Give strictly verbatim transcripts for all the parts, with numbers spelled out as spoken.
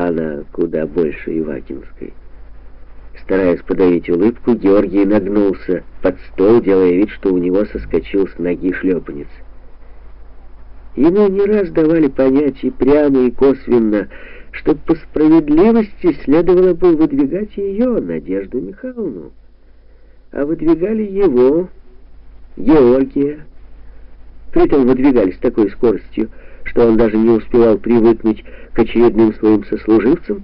а она куда больше Ивакинской. Стараясь подавить улыбку, Георгий нагнулся под стол, делая вид, что у него соскочил с ноги шлепанец. Ему не раз давали понять и прямо, и косвенно, что по справедливости следовало бы выдвигать ее, Надежду Михайловну. А выдвигали его, Георгия. Притом выдвигали с такой скоростью, что он даже не успевал привыкнуть к очередным своим сослуживцам.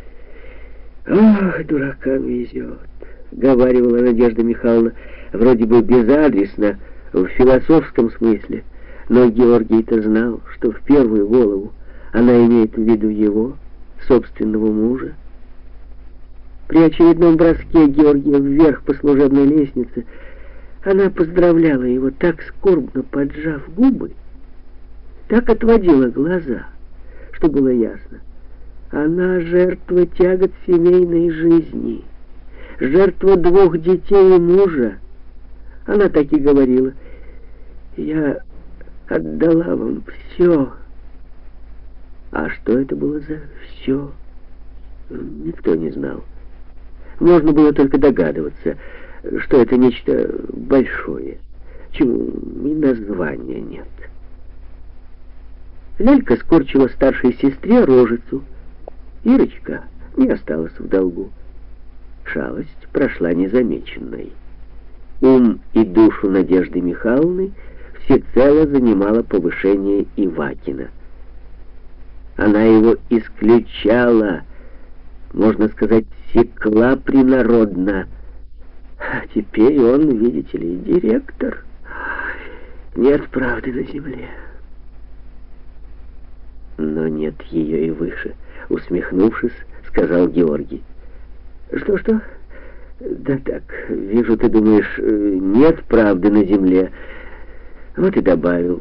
«Ах, дуракам везет», — говаривала Надежда Михайловна, вроде бы безадресно, в философском смысле, но Георгий-то знал, что в первую голову она имеет в виду его, собственного мужа. При очередном броске Георгия вверх по служебной лестнице она поздравляла его, так скорбно поджав губы, так отводила глаза, что было ясно. Она жертва тягот семейной жизни, жертва двух детей и мужа. Она так и говорила: «Я отдала вам все». А что это было за все, никто не знал. Можно было только догадываться, что это нечто большое, чему и названия нет. Лялька скорчила старшей сестре рожицу. Ирочка не осталась в долгу. Шалость прошла незамеченной. Ум и душу Надежды Михайловны всецело занимало повышение Ивакина. Она его исключала, можно сказать, секла принародно. А теперь он, видите ли, директор. Нет правды на земле. Но нет ее и выше, усмехнувшись, сказал Георгий. Что-что? Да так, вижу, ты думаешь, нет правды на земле. Вот и добавил.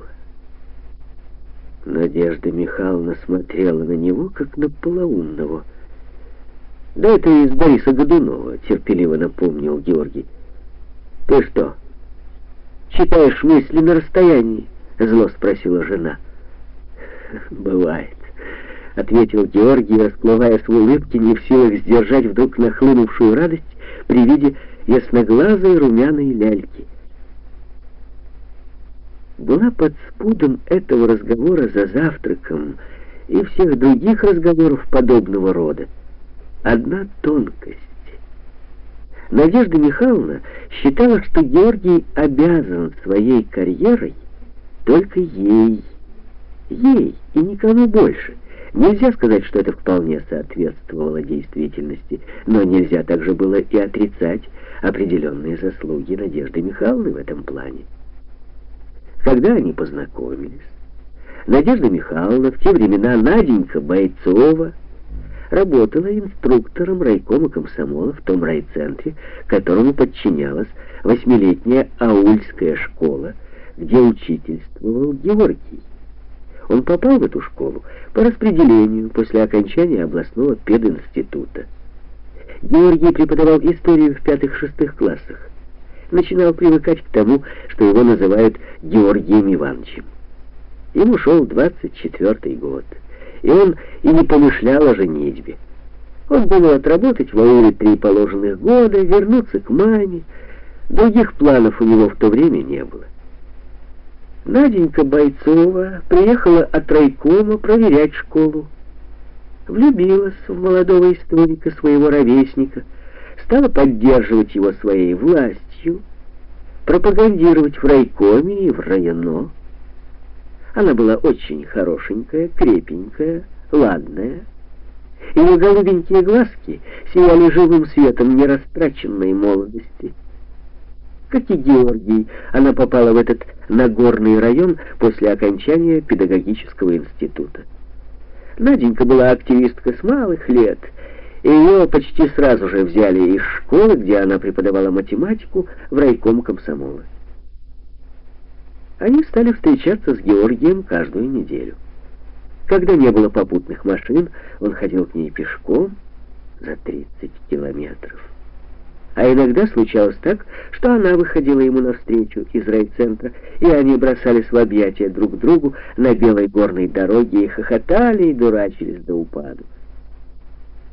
Надежда Михайловна смотрела на него, как на полоумного. «Да это из Бориса Годунова», — терпеливо напомнил Георгий. «Ты что, читаешь мысли на расстоянии?» — зло спросила жена. «Бывает», — ответил Георгий, расплываясь в улыбке, не в силах сдержать вдруг нахлынувшую радость при виде ясноглазой румяной ляльки. Была под спудом этого разговора за завтраком и всех других разговоров подобного рода одна тонкость. Надежда Михайловна считала, что Георгий обязан своей карьерой только ей. Ей и никому больше. Нельзя сказать, что это вполне соответствовало действительности, но нельзя также было и отрицать определенные заслуги Надежды Михайловны в этом плане. Когда они познакомились, Надежда Михайловна, в те времена Наденька Бойцова, работала инструктором райкома комсомола в том райцентре, которому подчинялась восьмилетняя аульская школа, где учительствовал Георгий. Он попал в эту школу по распределению после окончания областного пединститута. Георгий преподавал историю в пятых-шестых классах. Начинал привыкать к тому, что его называют Георгием Ивановичем. Ему шел двадцать четвёртый год, и он и не помышлял о женитьбе. Он думал отработать в ауле три положенных года, вернуться к маме. Других планов у него в то время не было. Наденька Бойцова приехала от райкома проверять школу. Влюбилась в молодого историка, своего ровесника, стала поддерживать его своей властью, пропагандировать в райкоме и в районо. Она была очень хорошенькая, крепенькая, ладная. Ее голубенькие глазки сияли живым светом нерастраченной молодости. Как и Георгий, она попала в этот Нагорный район после окончания педагогического института. Наденька была активистка с малых лет, и ее почти сразу же взяли из школы, где она преподавала математику, в райком комсомола. Они стали встречаться с Георгием каждую неделю. Когда не было попутных машин, он ходил к ней пешком за тридцать километров. А иногда случалось так, что она выходила ему навстречу из райцентра, и они бросались в объятия друг другу на белой горной дороге и хохотали и дурачились до упаду.